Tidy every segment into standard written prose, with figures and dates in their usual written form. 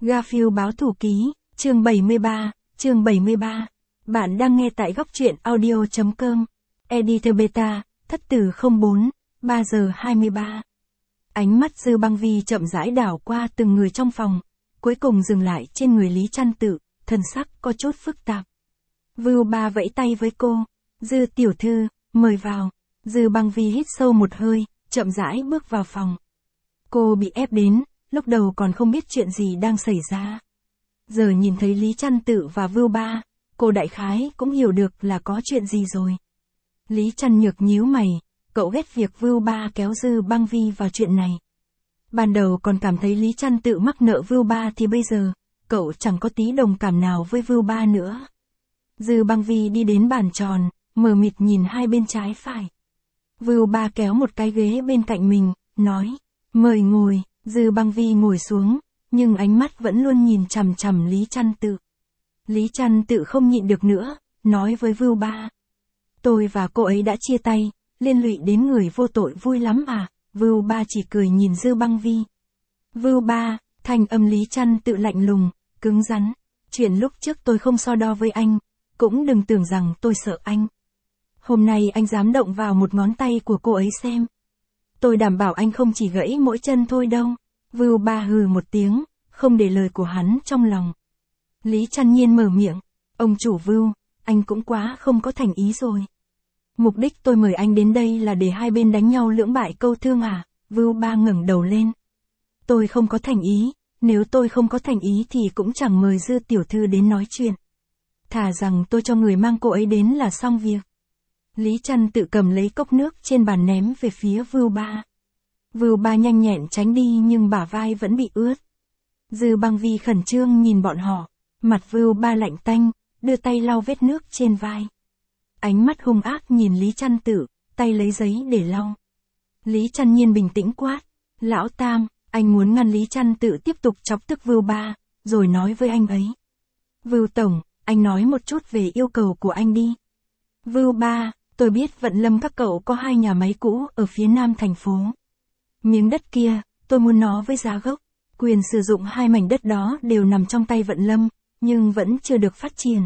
Garfield báo thủ ký, chương 73. Bạn đang nghe tại góc truyện audio.com. Editor Beta, thất tử 04, 3 giờ 23. Ánh mắt Dư Băng Vi chậm rãi đảo qua từng người trong phòng, cuối cùng dừng lại trên người Lý Trăn Tự, thần sắc có chút phức tạp. Vưu Ba vẫy tay với cô, Dư tiểu thư, mời vào. Dư Băng Vi hít sâu một hơi, chậm rãi bước vào phòng. Cô bị ép đến, lúc đầu còn không biết chuyện gì đang xảy ra. Giờ nhìn thấy Lý Trăn Tự và Vưu Ba, cô đại khái cũng hiểu được là có chuyện gì rồi. Lý Trăn Nhược nhíu mày, cậu ghét việc Vưu Ba kéo Dư Băng Vi vào chuyện này. Ban đầu còn cảm thấy Lý Trăn Tự mắc nợ Vưu Ba thì bây giờ, cậu chẳng có tí đồng cảm nào với Vưu Ba nữa. Dư Băng Vi đi đến bàn tròn, mờ mịt nhìn hai bên trái phải. Vưu Ba kéo một cái ghế bên cạnh mình, nói, mời ngồi. Dư Băng Vi ngồi xuống, nhưng ánh mắt vẫn luôn nhìn chằm chằm Lý Trăn Tự. Lý Trăn Tự không nhịn được nữa, nói với Vưu Ba. Tôi và cô ấy đã chia tay, liên lụy đến người vô tội vui lắm à? Vưu Ba chỉ cười nhìn Dư Băng Vi. Vưu Ba, thanh âm Lý Trăn Tự lạnh lùng, cứng rắn. Chuyện lúc trước tôi không so đo với anh, cũng đừng tưởng rằng tôi sợ anh. Hôm nay anh dám động vào một ngón tay của cô ấy xem. Tôi đảm bảo anh không chỉ gãy mỗi chân thôi đâu. Vưu Ba hừ một tiếng, không để lời của hắn trong lòng. Lý Trăn Nhiên mở miệng. Ông chủ Vưu, anh cũng quá không có thành ý rồi. Mục đích tôi mời anh đến đây là để hai bên đánh nhau lưỡng bại câu thương à? Vưu Ba ngẩng đầu lên. Tôi không có thành ý, nếu tôi không có thành ý thì cũng chẳng mời Dư tiểu thư đến nói chuyện. Thà rằng tôi cho người mang cô ấy đến là xong việc. Lý Trăn Tự cầm lấy cốc nước trên bàn ném về phía Vưu Ba. Vưu Ba nhanh nhẹn tránh đi nhưng bả vai vẫn bị ướt. Dư Băng Vi khẩn trương nhìn bọn họ, mặt Vưu Ba lạnh tanh, đưa tay lau vết nước trên vai. Ánh mắt hung ác nhìn Lý Trăn Tự, tay lấy giấy để lau. Lý Trăn Nhiên bình tĩnh quát, Lão Tam, anh muốn ngăn Lý Trăn Tự tiếp tục chọc tức Vưu Ba, rồi nói với anh ấy. Vưu Tổng, anh nói một chút về yêu cầu của anh đi. Vưu Ba, tôi biết Vận Lâm các cậu có 2 nhà máy cũ ở phía nam thành phố. Miếng đất kia, tôi muốn nó với giá gốc. Quyền sử dụng 2 mảnh đất đó đều nằm trong tay Vận Lâm, nhưng vẫn chưa được phát triển.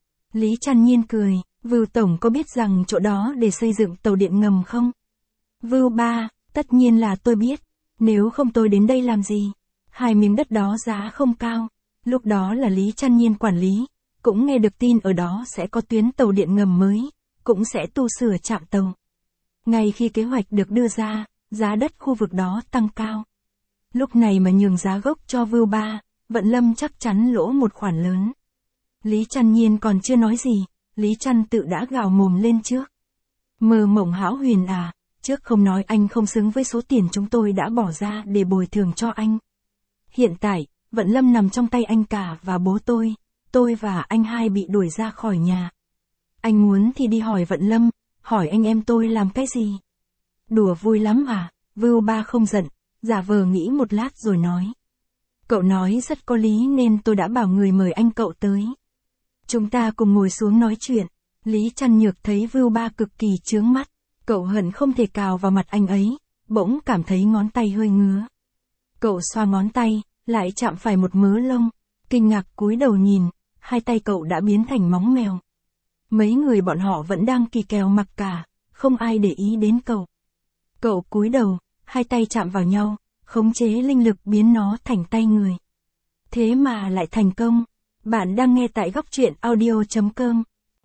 Lý Trăn Nhiên cười, Vưu Tổng có biết rằng chỗ đó để xây dựng tàu điện ngầm không? Vưu Ba, tất nhiên là tôi biết. Nếu không tôi đến đây làm gì? 2 miếng đất đó giá không cao. Lúc đó là Lý Trăn Nhiên quản lý, cũng nghe được tin ở đó sẽ có tuyến tàu điện ngầm mới, cũng sẽ tu sửa trạm tàu. Ngay khi kế hoạch được đưa ra, giá đất khu vực đó tăng cao. Lúc này mà nhường giá gốc cho Vưu Ba, Vận Lâm chắc chắn lỗ một khoản lớn. Lý Trăn Nhiên còn chưa nói gì, Lý Trăn Tự đã gào mồm lên trước. Mơ mộng hão huyền à, trước không nói anh không xứng với số tiền chúng tôi đã bỏ ra để bồi thường cho anh. Hiện tại, Vận Lâm nằm trong tay anh cả và bố tôi và anh hai bị đuổi ra khỏi nhà. Anh muốn thì đi hỏi Vận Lâm, hỏi anh em tôi làm cái gì? Đùa vui lắm à? Vưu Ba không giận, giả vờ nghĩ một lát rồi nói. Cậu nói rất có lý nên tôi đã bảo người mời anh cậu tới. Chúng ta cùng ngồi xuống nói chuyện. Lý Trăn Nhược thấy Vưu Ba cực kỳ chướng mắt, cậu hận không thể cào vào mặt anh ấy, bỗng cảm thấy ngón tay hơi ngứa. Cậu xoa ngón tay, lại chạm phải một mớ lông, kinh ngạc cúi đầu nhìn, hai tay cậu đã biến thành móng mèo. Mấy người bọn họ vẫn đang kỳ kèo mặc cả, không ai để ý đến cậu. Cậu cúi đầu, hai tay chạm vào nhau, khống chế linh lực biến nó thành tay người. Thế mà lại thành công. Bạn đang nghe tại góc truyện audio.com.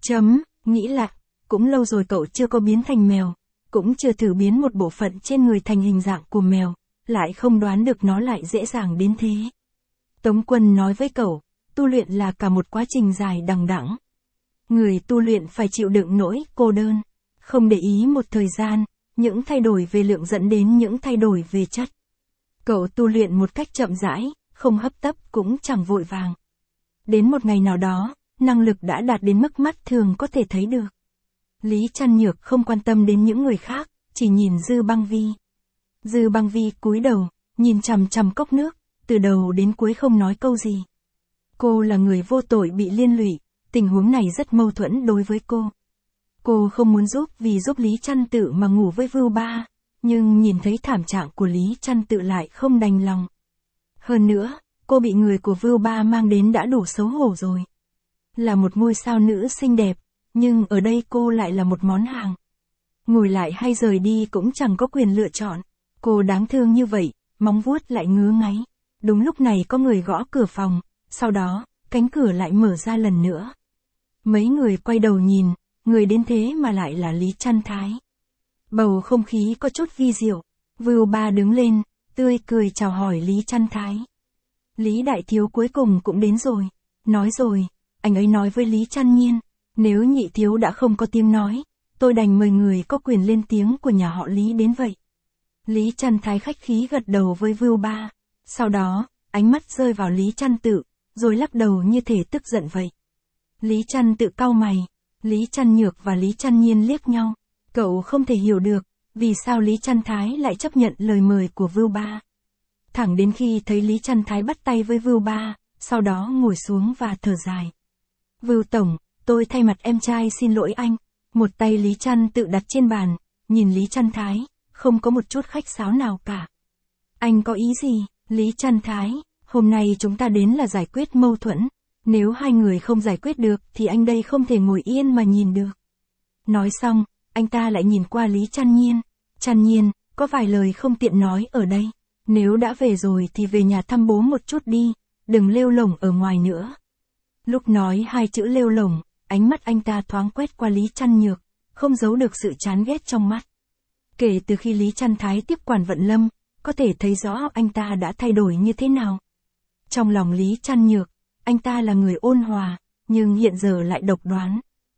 Nghĩ là, cũng lâu rồi cậu chưa có biến thành mèo, cũng chưa thử biến một bộ phận trên người thành hình dạng của mèo, lại không đoán được nó lại dễ dàng đến thế. Tống Quân nói với cậu, tu luyện là cả một quá trình dài đằng đẵng. Người tu luyện phải chịu đựng nỗi cô đơn, không để ý một thời gian, những thay đổi về lượng dẫn đến những thay đổi về chất. Cậu tu luyện một cách chậm rãi, không hấp tấp cũng chẳng vội vàng. Đến một ngày nào đó, năng lực đã đạt đến mức mắt thường có thể thấy được. Lý Trăn Nhược không quan tâm đến những người khác, chỉ nhìn Dư Băng Vi. Dư Băng Vi cúi đầu, nhìn chằm chằm cốc nước, từ đầu đến cuối không nói câu gì. Cô là người vô tội bị liên lụy, tình huống này rất mâu thuẫn đối với cô. Cô không muốn giúp vì giúp Lý Trăn Tự mà ngủ với Vưu Ba, nhưng nhìn thấy thảm trạng của Lý Trăn Tự lại không đành lòng. Hơn nữa, cô bị người của Vưu Ba mang đến đã đủ xấu hổ rồi. Là một ngôi sao nữ xinh đẹp, nhưng ở đây cô lại là một món hàng. Ngồi lại hay rời đi cũng chẳng có quyền lựa chọn. Cô đáng thương như vậy, móng vuốt lại ngứa ngáy. Đúng lúc này có người gõ cửa phòng, sau đó, cánh cửa lại mở ra lần nữa. Mấy người quay đầu nhìn, người đến thế mà lại là Lý Trăn Thái. Bầu không khí có chút vi diệu. Vưu Ba đứng lên, tươi cười chào hỏi Lý Trăn Thái. Lý đại thiếu cuối cùng cũng đến rồi. Nói rồi, anh ấy nói với Lý Trăn Nhiên, nếu nhị thiếu đã không có tiếng nói, tôi đành mời người có quyền lên tiếng của nhà họ Lý đến vậy. Lý Trăn Thái khách khí gật đầu với Vưu Ba. Sau đó, ánh mắt rơi vào Lý Trăn Tự, rồi lắc đầu như thể tức giận vậy. Lý Trăn Tự cau mày, Lý Trăn Nhược và Lý Trăn Nhiên liếc nhau. Cậu không thể hiểu được, vì sao Lý Trăn Thái lại chấp nhận lời mời của Vưu Ba. Thẳng đến khi thấy Lý Trăn Thái bắt tay với Vưu Ba, sau đó ngồi xuống và thở dài. Vưu Tổng, tôi thay mặt em trai xin lỗi anh. Một tay Lý Trăn Tự đặt trên bàn, nhìn Lý Trăn Thái, không có một chút khách sáo nào cả. Anh có ý gì, Lý Trăn Thái, hôm nay chúng ta đến là giải quyết mâu thuẫn. Nếu hai người không giải quyết được thì anh đây không thể ngồi yên mà nhìn được. Nói xong, anh ta lại nhìn qua Lý Trăn Nhiên. Trăn Nhiên, có vài lời không tiện nói ở đây. Nếu đã về rồi thì về nhà thăm bố một chút đi, đừng lêu lổng ở ngoài nữa. Lúc nói hai chữ lêu lổng, ánh mắt anh ta thoáng quét qua Lý Trăn Nhược, không giấu được sự chán ghét trong mắt. Kể từ khi Lý Trăn Thái tiếp quản Vận Lâm, có thể thấy rõ anh ta đã thay đổi như thế nào. Trong lòng Lý Trăn Nhược, anh ta là người ôn hòa, nhưng hiện giờ lại độc đoán.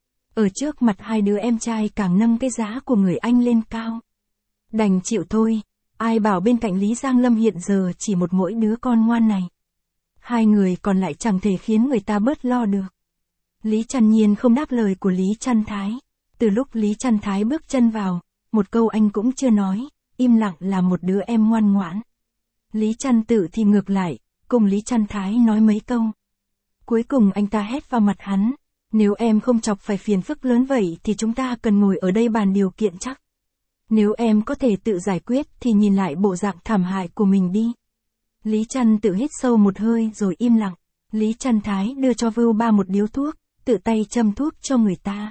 Ở trước mặt hai đứa em trai càng nâng cái giá của người anh lên cao. Đành chịu thôi, ai bảo bên cạnh Lý Giang Lâm hiện giờ chỉ một mỗi đứa con ngoan này. Hai người còn lại chẳng thể khiến người ta bớt lo được. Lý Trăn Nhiên không đáp lời của Lý Trăn Thái. Từ lúc Lý Trăn Thái bước chân vào, một câu anh cũng chưa nói, im lặng là một đứa em ngoan ngoãn. Lý Trăn Tự thì ngược lại, cùng Lý Trăn Thái nói mấy câu. Cuối cùng anh ta hét vào mặt hắn, nếu em không chọc phải phiền phức lớn vậy thì chúng ta cần ngồi ở đây bàn điều kiện chắc. Nếu em có thể tự giải quyết thì nhìn lại bộ dạng thảm hại của mình đi. Lý Trăn Tự hít sâu một hơi rồi im lặng. Lý Trăn Thái đưa cho Vưu Ba một điếu thuốc, tự tay châm thuốc cho người ta.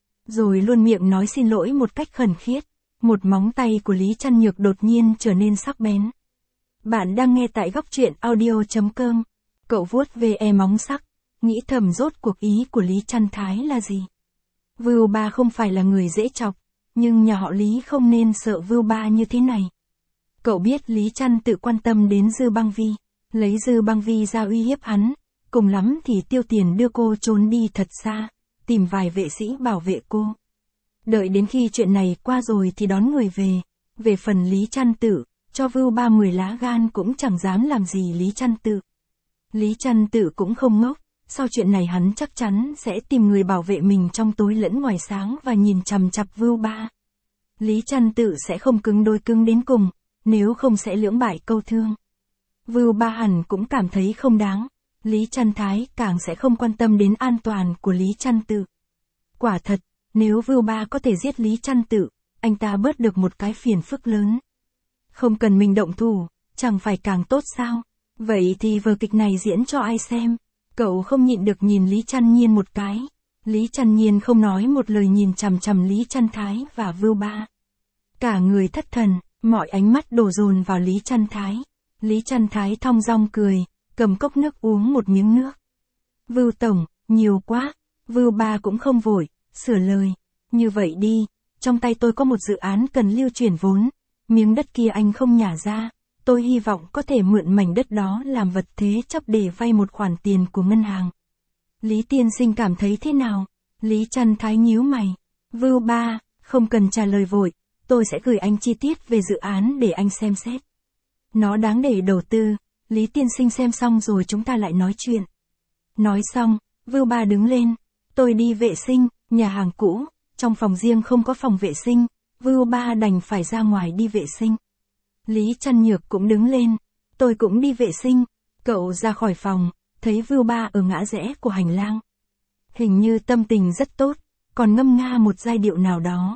Rồi luôn miệng nói xin lỗi một cách khẩn khiết. Một móng tay của Lý Trăn Nhược đột nhiên trở nên sắc bén. Bạn đang nghe tại góc truyện audio.com. Cậu vuốt ve móng sắc, nghĩ thầm rốt cuộc ý của Lý Trăn Thái là gì. Vưu Ba không phải là người dễ chọc, nhưng nhà họ Lý không nên sợ Vưu Ba như thế này. Cậu biết Lý Trăn Tự quan tâm đến Dư Băng Vi, lấy Dư Băng Vi ra uy hiếp hắn, cùng lắm thì tiêu tiền đưa cô trốn đi thật xa, tìm vài vệ sĩ bảo vệ cô. Đợi đến khi chuyện này qua rồi thì đón người về. Về phần Lý Trăn Tự, cho Vưu Ba 10 lá gan cũng chẳng dám làm gì Lý Trăn Tự. Lý Trăn Tự cũng không ngốc, sau chuyện này hắn chắc chắn sẽ tìm người bảo vệ mình trong tối lẫn ngoài sáng và nhìn chằm chằm Vưu Ba. Lý Trăn Tự sẽ không cứng đôi cứng đến cùng, nếu không sẽ lưỡng bại câu thương. Vưu Ba hẳn cũng cảm thấy không đáng, Lý Trăn Thái càng sẽ không quan tâm đến an toàn của Lý Trăn Tự. Quả thật, nếu Vưu Ba có thể giết Lý Trăn Tự, anh ta bớt được một cái phiền phức lớn. Không cần mình động thủ, chẳng phải càng tốt sao? Vậy thì vở kịch này diễn cho ai xem? Cậu không nhịn được nhìn Lý Trăn Nhiên một cái. Lý Trăn Nhiên không nói một lời nhìn chằm chằm Lý Trăn Thái và Vưu Ba. Cả người thất thần, mọi ánh mắt đổ dồn vào Lý Trăn Thái. Lý Trăn Thái thong dong cười, cầm cốc nước uống một miếng nước. Vưu Tổng, nhiều quá. Vưu Ba cũng không vội, sửa lời. Như vậy đi, trong tay tôi có một dự án cần lưu chuyển vốn. Miếng đất kia anh không nhả ra, tôi hy vọng có thể mượn mảnh đất đó làm vật thế chấp để vay một khoản tiền của ngân hàng. Lý tiên sinh cảm thấy thế nào? Lý Trăn Thái nhíu mày. Vưu Ba, không cần trả lời vội, tôi sẽ gửi anh chi tiết về dự án để anh xem xét. Nó đáng để đầu tư, Lý tiên sinh xem xong rồi chúng ta lại nói chuyện. Nói xong, Vưu Ba đứng lên. Tôi đi vệ sinh, nhà hàng cũ, trong phòng riêng không có phòng vệ sinh, Vưu Ba đành phải ra ngoài đi vệ sinh. Lý Trăn Nhược cũng đứng lên. Tôi cũng đi vệ sinh. Cậu ra khỏi phòng, thấy Vưu Ba ở ngã rẽ của hành lang. Hình như tâm tình rất tốt, còn ngâm nga một giai điệu nào đó.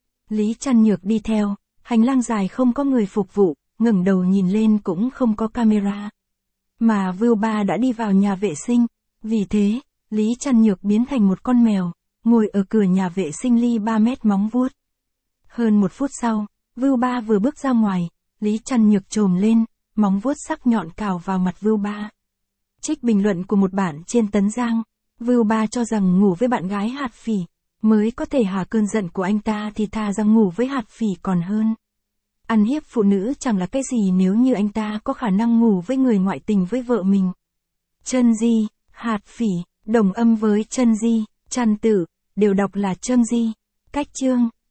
Lý Trăn Nhược đi theo, hành lang dài không có người phục vụ, ngẩng đầu nhìn lên cũng không có camera. mà Vưu Ba đã đi vào nhà vệ sinh. Vì thế, Lý Trăn Nhược biến thành một con mèo, ngồi ở cửa nhà vệ sinh ly 3 mét móng vuốt. Hơn 1 phút sau, Vưu Ba vừa bước ra ngoài, Lý Trăn Nhược trồm lên, móng vuốt sắc nhọn cào vào mặt Vưu Ba. Trích bình luận của một bạn trên Tấn Giang, Vưu Ba cho rằng ngủ với bạn gái hạt phỉ mới có thể hạ cơn giận của anh ta thì thà rằng ngủ với hạt phỉ còn hơn. Ăn hiếp phụ nữ chẳng là cái gì nếu như anh ta có khả năng ngủ với người ngoại tình với vợ mình. Chân Di, hạt phỉ, đồng âm với chân Di, Trăn Tử, đều đọc là Trâm Di. Cách chương